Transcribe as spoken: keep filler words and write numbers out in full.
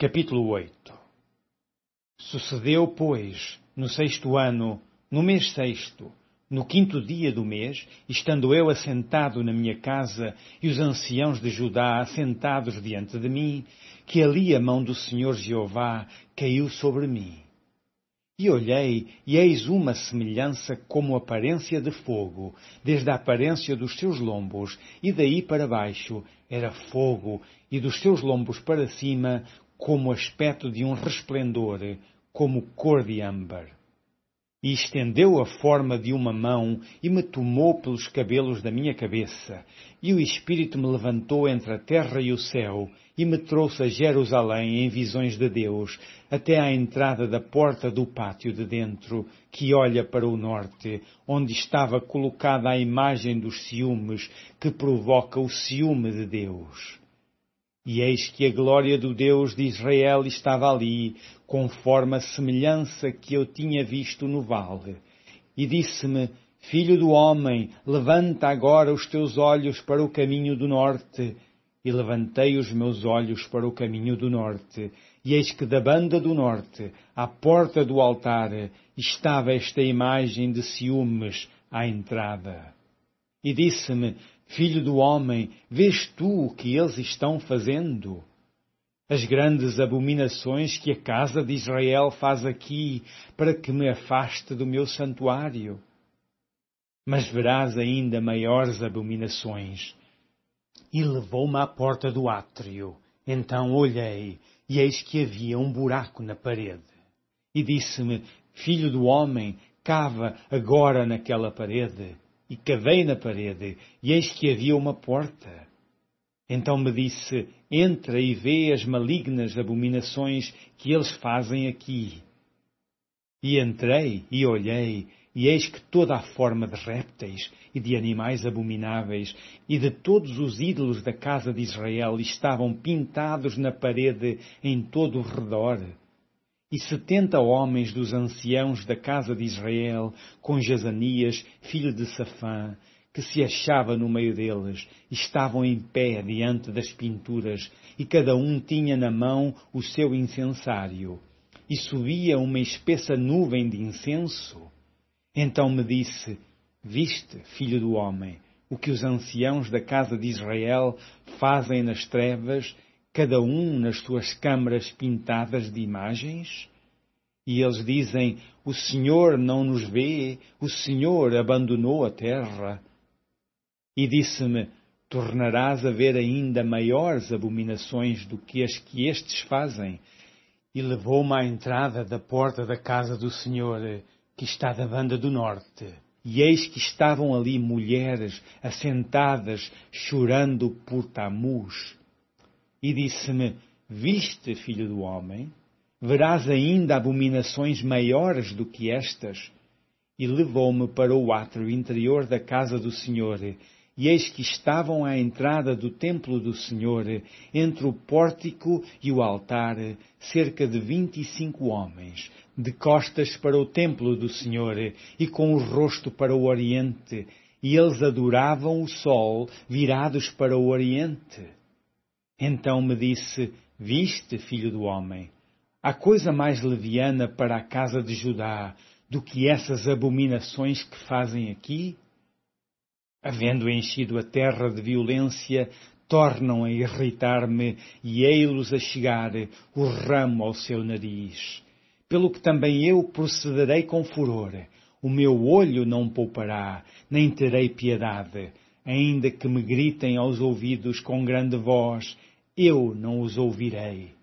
Capítulo oito. Sucedeu, pois, no sexto ano, no mês sexto, no quinto dia do mês, estando eu assentado na minha casa e os anciãos de Judá assentados diante de mim, que ali a mão do Senhor Jeová caiu sobre mim. E olhei, e eis uma semelhança como aparência de fogo, desde a aparência dos seus lombos, e daí para baixo era fogo, e dos seus lombos para cima, como aspecto de um resplendor, como cor de âmbar. E estendeu a forma de uma mão, e me tomou pelos cabelos da minha cabeça, e o Espírito me levantou entre a terra e o céu, e me trouxe a Jerusalém em visões de Deus, até à entrada da porta do pátio de dentro, que olha para o norte, onde estava colocada a imagem dos ciúmes, que provoca o ciúme de Deus. E eis que a glória do Deus de Israel estava ali, conforme a semelhança que eu tinha visto no vale. E disse-me: Filho do homem, levanta agora os teus olhos para o caminho do norte. E levantei os meus olhos para o caminho do norte, e eis que da banda do norte, à porta do altar, estava esta imagem de ciúmes à entrada. E disse-me: Filho do homem, vês tu o que eles estão fazendo? As grandes abominações que a casa de Israel faz aqui, para que me afaste do meu santuário. Mas verás ainda maiores abominações. E levou-me à porta do átrio. Então olhei, e eis que havia um buraco na parede. E disse-me: Filho do homem, cava agora naquela parede. E cavei na parede, e eis que havia uma porta. Então me disse: Entra e vê as malignas abominações que eles fazem aqui. E entrei e olhei, e eis que toda a forma de répteis e de animais abomináveis e de todos os ídolos da casa de Israel estavam pintados na parede em todo o redor. E setenta homens dos anciãos da casa de Israel, com Jazanias, filho de Safã, que se achava no meio deles, estavam em pé diante das pinturas, e cada um tinha na mão o seu incensário. E subia uma espessa nuvem de incenso. Então me disse: Viste, filho do homem, o que os anciãos da casa de Israel fazem nas trevas, cada um nas suas câmaras pintadas de imagens? E eles dizem: O Senhor não nos vê, o Senhor abandonou a terra. E disse-me: Tornarás a ver ainda maiores abominações do que as que estes fazem. E levou-me à entrada da porta da casa do Senhor, que está da banda do norte. E eis que estavam ali mulheres assentadas, chorando por Tamuz. E disse-me: Viste, filho do homem? Verás ainda abominações maiores do que estas? E levou-me para o átrio interior da casa do Senhor, e eis que estavam à entrada do templo do Senhor, entre o pórtico e o altar, cerca de vinte e cinco homens, de costas para o templo do Senhor, e com o rosto para o oriente, e eles adoravam o sol, virados para o oriente. Então me disse: Viste, filho do homem? Há coisa mais leviana para a casa de Judá do que essas abominações que fazem aqui? Havendo enchido a terra de violência, tornam a irritar-me e ei-los a chegar o ramo ao seu nariz. Pelo que também eu procederei com furor. O meu olho não poupará, nem terei piedade, ainda que me gritem aos ouvidos com grande voz, eu não os ouvirei.